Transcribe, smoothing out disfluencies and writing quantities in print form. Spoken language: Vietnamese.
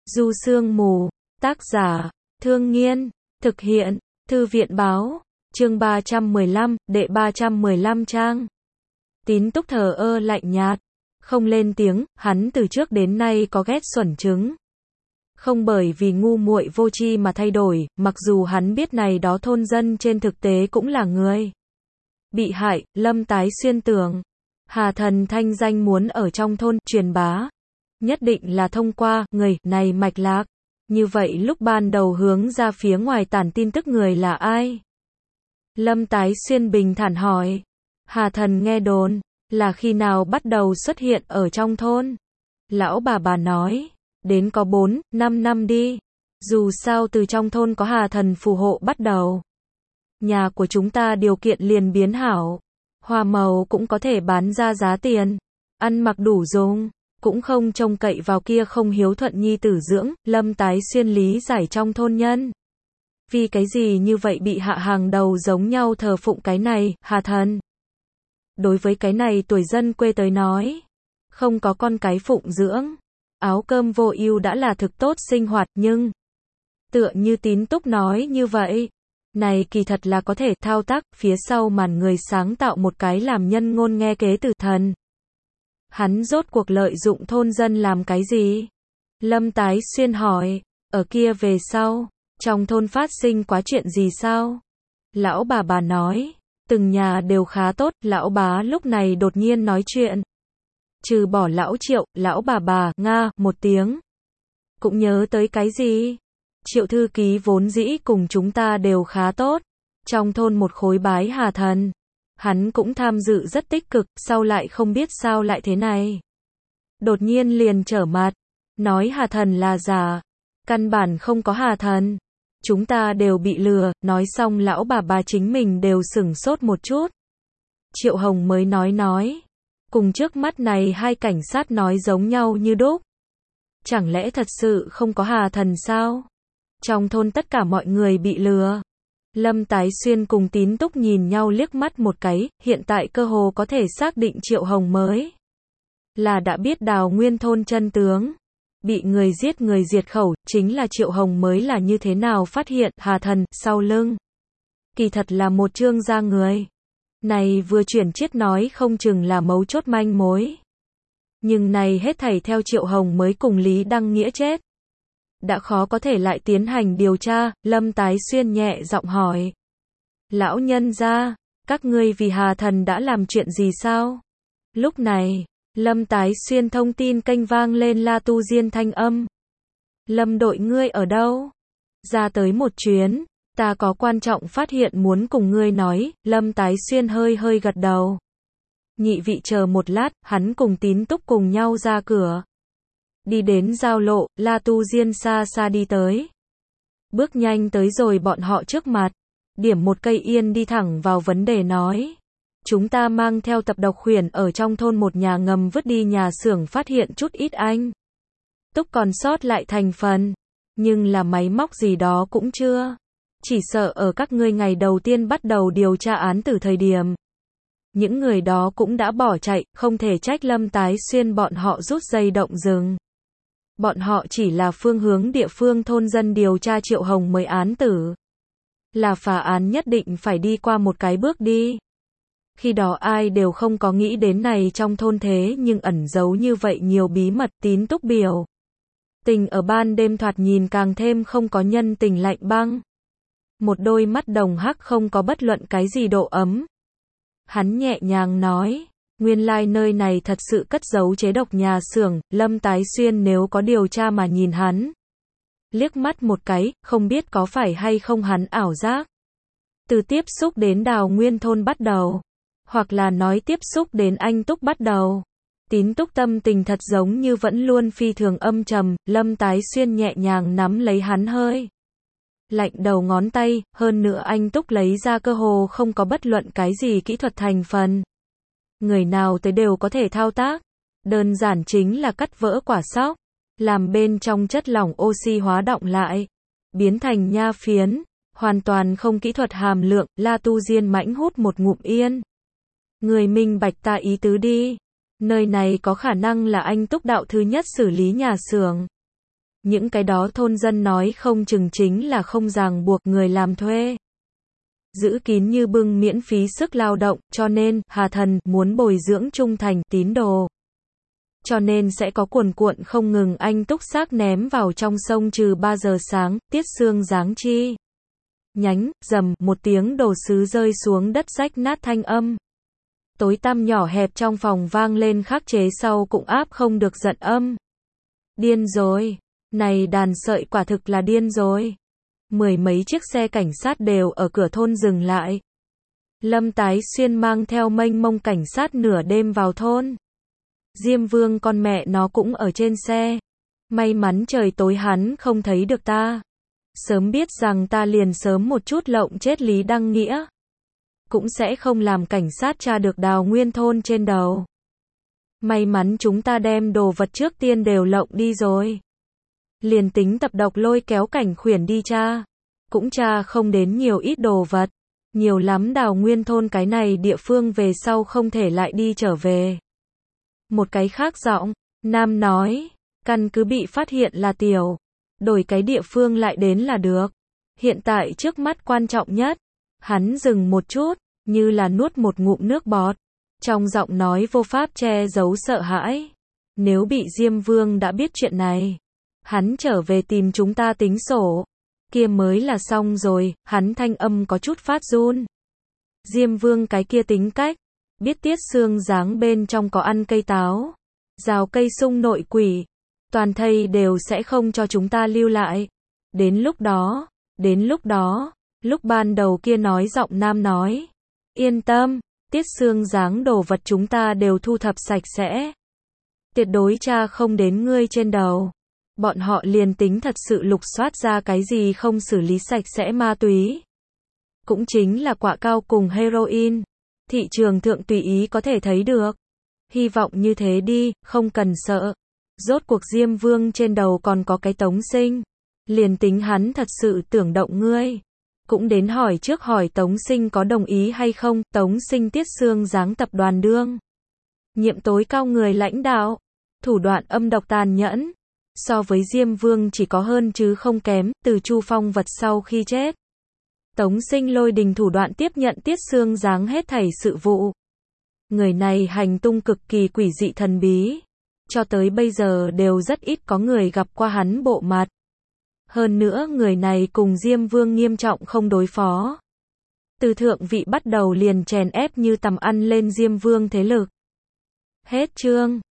Du Sương Mù, tác giả, Thương Nghiên, thực hiện, Thư viện báo, chương 315, đệ 315 trang. Tín Túc thờ ơ lạnh nhạt, không lên tiếng, hắn từ trước đến nay có ghét xuẩn trứng. Không bởi vì ngu muội vô tri mà thay đổi, mặc dù hắn biết này đó thôn dân trên thực tế cũng là người bị hại. Lâm Tái Xuyên tưởng, Hà Thần thanh danh muốn ở trong thôn truyền bá, nhất định là thông qua người này mạch lạc. Như vậy lúc ban đầu hướng ra phía ngoài tản tin tức người là ai? Lâm Tái Xuyên bình thản hỏi. Hà Thần nghe đồn, là khi nào bắt đầu xuất hiện ở trong thôn? Lão bà nói, đến có 4-5 năm đi. Dù sao từ trong thôn có Hà Thần phù hộ bắt đầu, nhà của chúng ta điều kiện liền biến hảo. Hoa màu cũng có thể bán ra giá tiền, ăn mặc đủ dùng, cũng không trông cậy vào kia không hiếu thuận nhi tử dưỡng. Lâm Tái Xuyên lý giải trong thôn nhân vì cái gì như vậy bị hạ hàng đầu giống nhau thờ phụng cái này, Hà Thần. Đối với cái này tuổi dân quê tới nói, không có con cái phụng dưỡng, áo cơm vô ưu đã là thực tốt sinh hoạt, nhưng tựa như Tín Túc nói như vậy, này kỳ thật là có thể thao tác, phía sau màn người sáng tạo một cái làm nhân ngôn nghe kế từ thần. Hắn rốt cuộc lợi dụng thôn dân làm cái gì? Lâm Tái Xuyên hỏi, ở kia về sau, trong thôn phát sinh quá chuyện gì sao? Lão bà nói, từng nhà đều khá tốt. Lão bá lúc này đột nhiên nói chuyện. Trừ bỏ lão Triệu, lão bà, nga, một tiếng. Cũng nhớ tới cái gì? Triệu thư ký vốn dĩ cùng chúng ta đều khá tốt. Trong thôn một khối bái Hà Thần. Hắn cũng tham dự rất tích cực, sau lại không biết sao lại thế này. Đột nhiên liền trở mặt, nói Hà Thần là giả. Căn bản không có Hà Thần. Chúng ta đều bị lừa, nói xong lão bà chính mình đều sửng sốt một chút. Triệu Hồng mới nói. Cùng trước mắt này hai cảnh sát nói giống nhau như đúc. Chẳng lẽ thật sự không có Hà Thần sao? Trong thôn tất cả mọi người bị lừa. Lâm Tái Xuyên cùng Tín Túc nhìn nhau liếc mắt một cái, hiện tại cơ hồ có thể xác định Triệu Hồng mới là đã biết Đào Nguyên thôn chân tướng. Bị người diệt khẩu, chính là Triệu Hồng mới là như thế nào phát hiện Hà Thần sau lưng. Kỳ thật là một trương gia người. Này vừa chuyển chiết nói không chừng là mấu chốt manh mối. Nhưng này hết thảy theo Triệu Hồng mới cùng Lý Đăng Nghĩa chết. Đã khó có thể lại tiến hành điều tra. Lâm Tái Xuyên nhẹ giọng hỏi. Lão nhân gia, các ngươi vì Hà Thần đã làm chuyện gì sao? Lúc này, Lâm Tái Xuyên thông tin kênh vang lên La Tu Diên thanh âm. Lâm đội ngươi ở đâu? Ra tới một chuyến, ta có quan trọng phát hiện muốn cùng ngươi nói. Lâm Tái Xuyên hơi gật đầu. Nhị vị chờ một lát, hắn cùng Tín Túc cùng nhau ra cửa. Đi đến giao lộ, La Tu Diên xa xa đi tới. Bước nhanh tới rồi bọn họ trước mặt. Điểm một cây yên đi thẳng vào vấn đề nói. Chúng ta mang theo tập độc khuyển ở trong thôn một nhà ngầm vứt đi nhà xưởng phát hiện chút ít anh Túc còn sót lại thành phần. Nhưng là máy móc gì đó cũng chưa. Chỉ sợ ở các ngươi ngày đầu tiên bắt đầu điều tra án từ thời điểm. Những người đó cũng đã bỏ chạy, không thể trách Lâm Tái Xuyên bọn họ rút dây động rừng. Bọn họ chỉ là phương hướng địa phương thôn dân điều tra Triệu Hồng mới án tử. Là phá án nhất định phải đi qua một cái bước đi. Khi đó ai đều không có nghĩ đến này trong thôn thế nhưng ẩn giấu như vậy nhiều bí mật. Tín Túc biểu tình ở ban đêm thoạt nhìn càng thêm không có nhân tình lạnh băng. Một đôi mắt đồng hắc không có bất luận cái gì độ ấm. Hắn nhẹ nhàng nói, nguyên lai nơi này thật sự cất giấu chế độc nhà xưởng. Lâm Tái Xuyên nếu có điều tra mà nhìn hắn liếc mắt một cái, không biết có phải hay không hắn ảo giác. Từ tiếp xúc đến Đào Nguyên thôn bắt đầu, hoặc là nói tiếp xúc đến anh Túc bắt đầu. Tín Túc tâm tình thật giống như vẫn luôn phi thường âm trầm. Lâm Tái Xuyên nhẹ nhàng nắm lấy hắn hơi lạnh đầu ngón tay, hơn nữa anh Túc lấy ra cơ hồ không có bất luận cái gì kỹ thuật thành phần. Người nào tới đều có thể thao tác. Đơn giản chính là cắt vỡ quả sóc, làm bên trong chất lỏng oxy hóa đọng lại, biến thành nha phiến, hoàn toàn không kỹ thuật hàm lượng. La Tu Diên mãnh hút một ngụm yên. Người minh bạch ta ý tứ đi. Nơi này có khả năng là anh Túc đạo thứ nhất xử lý nhà xưởng. Những cái đó thôn dân nói không chừng chính là không ràng buộc người làm thuê. Giữ kín như bưng miễn phí sức lao động, cho nên, Hà Thần muốn bồi dưỡng trung thành tín đồ. Cho nên sẽ có cuồn cuộn không ngừng anh túc xác ném vào trong sông trừ 3 giờ sáng, tiết sương giáng chi. Nhánh, rầm, một tiếng đồ sứ rơi xuống đất rách nát thanh âm. Tối tăm nhỏ hẹp trong phòng vang lên khắc chế sau cũng áp không được giận âm. Điên rồi. Này đàn sợi quả thực là điên rồi. 10 mấy chiếc xe cảnh sát đều ở cửa thôn dừng lại. Lâm Tái Xuyên mang theo mênh mông cảnh sát nửa đêm vào thôn. Diêm Vương con mẹ nó cũng ở trên xe. May mắn trời tối hắn không thấy được ta. Sớm biết rằng ta liền sớm một chút lộng chết Lý Đăng Nghĩa. Cũng sẽ không làm cảnh sát tra được Đào Nguyên thôn trên đầu. May mắn chúng ta đem đồ vật trước tiên đều lộng đi rồi. Liền tính tập độc lôi kéo Cảnh Khuyển đi tra. Cũng tra không đến nhiều ít đồ vật. Nhiều lắm Đào Nguyên thôn cái này địa phương về sau không thể lại đi trở về. Một cái khác giọng, nam nói, căn cứ bị phát hiện là tiểu. Đổi cái địa phương lại đến là được. Hiện tại trước mắt quan trọng nhất. Hắn dừng một chút, như là nuốt một ngụm nước bọt. Trong giọng nói vô pháp che giấu sợ hãi. Nếu bị Diêm Vương đã biết chuyện này, hắn trở về tìm chúng ta tính sổ. Kia mới là xong rồi, hắn thanh âm có chút phát run. Diêm Vương cái kia tính cách, biết tiết sương giáng bên trong có ăn cây táo, rào cây sung nội quỷ, toàn thây đều sẽ không cho chúng ta lưu lại. Đến lúc đó, lúc ban đầu kia nói giọng nam nói, yên tâm, tiết sương giáng đồ vật chúng ta đều thu thập sạch sẽ. Tuyệt đối tra không đến ngươi trên đầu. Bọn họ liền tính thật sự lục soát ra cái gì không xử lý sạch sẽ ma túy. Cũng chính là quả cao cùng heroin. Thị trường thượng tùy ý có thể thấy được. Hy vọng như thế đi, không cần sợ. Rốt cuộc Diêm Vương trên đầu còn có cái Tống Sinh. Liền tính hắn thật sự tưởng động ngươi. Cũng đến hỏi trước hỏi Tống Sinh có đồng ý hay không. Tống Sinh tiết sương giáng tập đoàn đương nhiệm tối cao người lãnh đạo. Thủ đoạn âm độc tàn nhẫn. So với Diêm Vương chỉ có hơn chứ không kém, từ Chu Phong vật sau khi chết. Tống Sinh lôi đình thủ đoạn tiếp nhận tiết sương giáng hết thảy sự vụ. Người này hành tung cực kỳ quỷ dị thần bí. Cho tới bây giờ đều rất ít có người gặp qua hắn bộ mặt. Hơn nữa người này cùng Diêm Vương nghiêm trọng không đối phó. Từ thượng vị bắt đầu liền chèn ép như tầm ăn lên Diêm Vương thế lực. Hết chương.